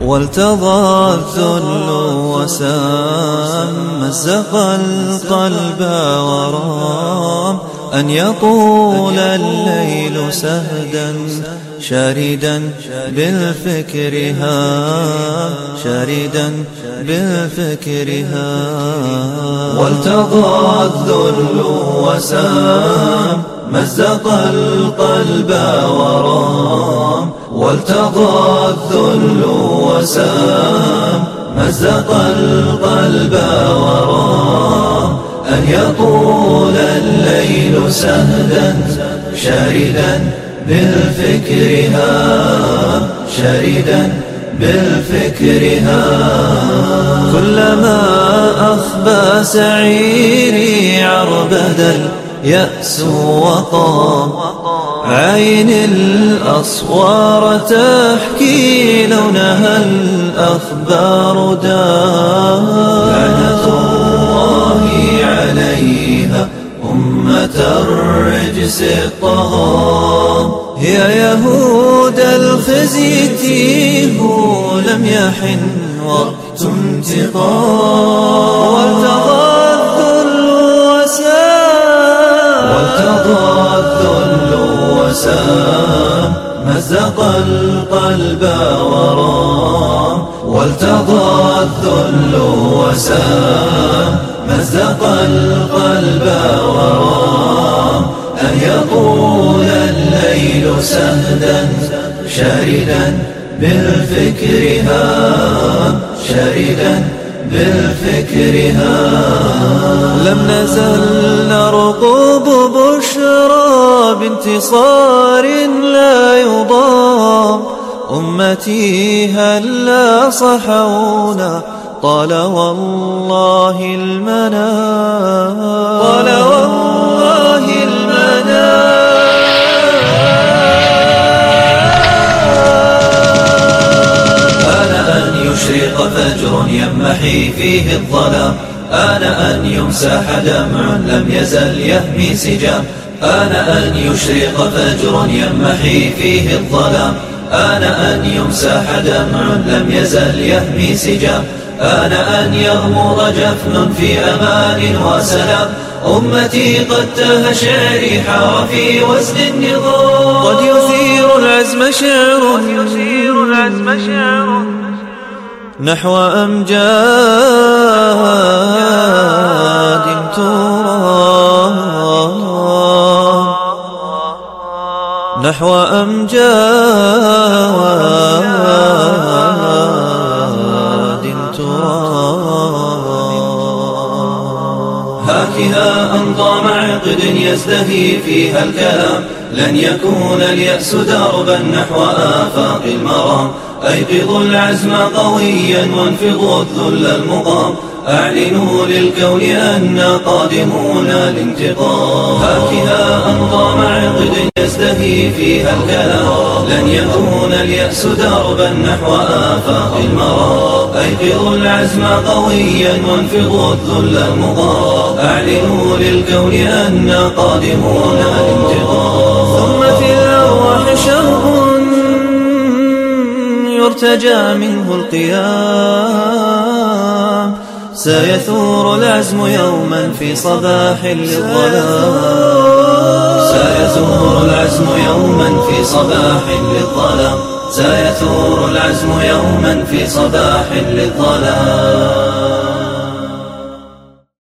والتضى الذل وسام، مزق القلب ورام، أن يطول الليل سهدا شاردا بالفكر هام، شاردا بالفكر هام. والتضى الذل وسام، مزق القلب ورام، والتضى الذل وسام، مزق القلب ورام، أن يطول الليل سهدا شاردا بالفكر هام، شاردا بالفكر هام. كلما أخبى سعيري عربد اليأس وقام، عين الأصوار تحكي لونها الأخبار دام. لعنة الله عليها أمة الرجس الطغام، يا يهود الخزي تيهوا لم يحن وقت انتقام. والتضى الذل وسام، مزق القلب ورام، والتضى الذل وسام، مزق القلب ورام، أن يطول الليل سهدا شاردا بالفكر هام، شاردا بالفكر هام. لم نزل نرقب بشرى بانتصار لا يضام، أمتي هلا صحونا طال والله المنام، طال والله المنام. آن أن يشرق فجر يمحي فيه الظلام، آن أن يمسح دمع لم يزل يهمي سجام، آن أن يشرق فجر يمحي فيه الظلام، آن أن يمسح دمع لم يزل يهمي سجام، آن أن يغمض جفن في أمان وسلام. أمتي قد تاه شعري حار في وزن النظام، قد يثير العزم شعر، يثير العزم شعر نحو أمجاد ترام، نحو أمجاد ترام. هاكها أنظام عقد يزدهي فيها الكلام، لن يكون اليأس دربا نحو آفاق المرام. أيقظوا العزم قويا وانفضوا الذل المقام، أعلنوا للكون أننا قادمون لانتقام. هاكها أنظام عقد يزدهي فيها الكلام، لن يكون اليأس دربا نحو آفاق المرام. أيقظوا العزم قويا وانفضوا الذل المقام، أعلنوا للكون أننا قادمون لانتقام. ثم في الأرواح شرب يرتجى منه القيام، سيثور العزم يوما في صباح للظلام، سيثور العزم يوما في صباح للظلام، سيثور العزم يوما في صباح للظلام.